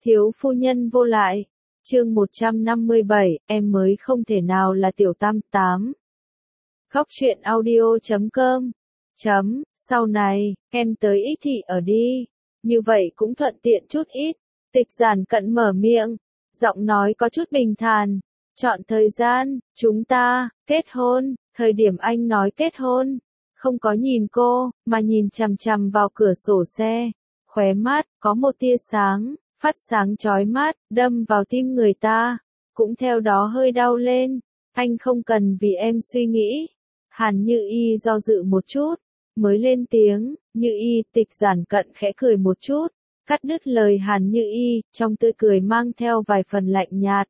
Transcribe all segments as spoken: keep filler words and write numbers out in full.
Thiếu phu nhân vô lại. Chương một trăm năm mươi bảy, em mới không thể nào là tiểu tam tám. Khóc chuyện audio chấm com. Chấm, sau này, em tới ít thị ở đi. Như vậy cũng thuận tiện chút ít. Tịch Giản Cận mở miệng. Giọng nói có chút bình thản. Chọn thời gian, chúng ta, kết hôn. Thời điểm anh nói kết hôn. Không có nhìn cô, mà nhìn chằm chằm vào cửa sổ xe. Khóe mắt, có một tia sáng. Phát sáng chói mắt, đâm vào tim người ta, cũng theo đó hơi đau lên. Anh không cần vì em suy nghĩ. Hàn Như Y do dự một chút, mới lên tiếng. Như Y. Tịch Giản Cận khẽ cười một chút, cắt đứt lời Hàn Như Y, trong tươi cười mang theo vài phần lạnh nhạt.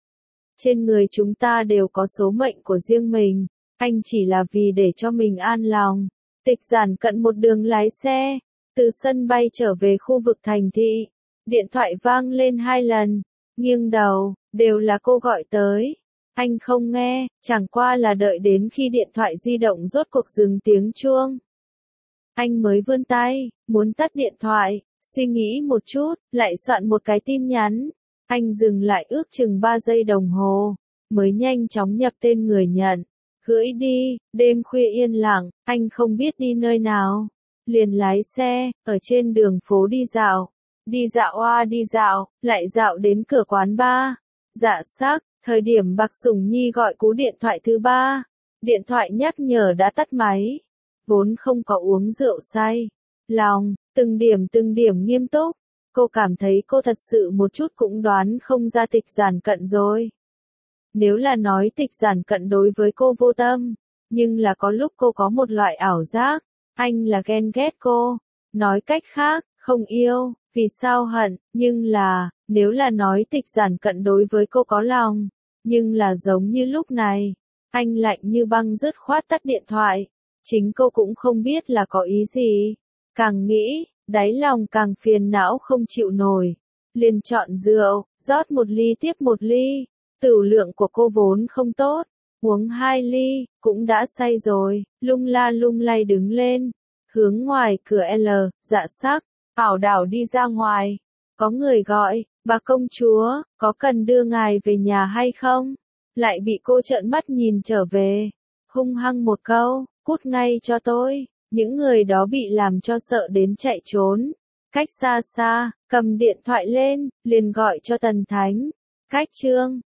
Trên người chúng ta đều có số mệnh của riêng mình, anh chỉ là vì để cho mình an lòng. Tịch Giản Cận một đường lái xe, từ sân bay trở về khu vực thành thị. Điện thoại vang lên hai lần, nghiêng đầu, đều là cô gọi tới. Anh không nghe, chẳng qua là đợi đến khi điện thoại di động rốt cuộc dừng tiếng chuông. Anh mới vươn tay, muốn tắt điện thoại, suy nghĩ một chút, lại soạn một cái tin nhắn. Anh dừng lại ước chừng ba giây đồng hồ, mới nhanh chóng nhập tên người nhận. Gửi đi, đêm khuya yên lặng, anh không biết đi nơi nào. Liền lái xe, ở trên đường phố đi dạo. Đi dạo oa đi dạo, lại dạo đến cửa quán bar. Dạ sắc, thời điểm Bạc Sủng Nhi gọi cú điện thoại thứ ba. Điện thoại nhắc nhở đã tắt máy. Vốn không có uống rượu say. Lòng, từng điểm từng điểm nghiêm túc. Cô cảm thấy cô thật sự một chút cũng đoán không ra Tịch Giản Cận rồi. Nếu là nói Tịch Giản Cận đối với cô vô tâm, nhưng là có lúc cô có một loại ảo giác, anh là ghen ghét cô. Nói cách khác, không yêu. Vì sao hận, nhưng là, nếu là nói Tịch Giản Cận đối với cô có lòng, nhưng là giống như lúc này, anh lạnh như băng dứt khoát tắt điện thoại, chính cô cũng không biết là có ý gì, càng nghĩ, đáy lòng càng phiền não không chịu nổi, liền chọn rượu, rót một ly tiếp một ly, tửu lượng của cô vốn không tốt, uống hai ly, cũng đã say rồi, lung la lung lay đứng lên, hướng ngoài cửa L, dạ sắc. Ảo đảo đi ra ngoài, có người gọi, bà công chúa, có cần đưa ngài về nhà hay không? Lại bị cô trợn mắt nhìn trở về, hung hăng một câu, cút ngay cho tôi. Những người đó bị làm cho sợ đến chạy trốn, cách xa xa, cầm điện thoại lên, liền gọi cho Tần Thánh. Cách Trương,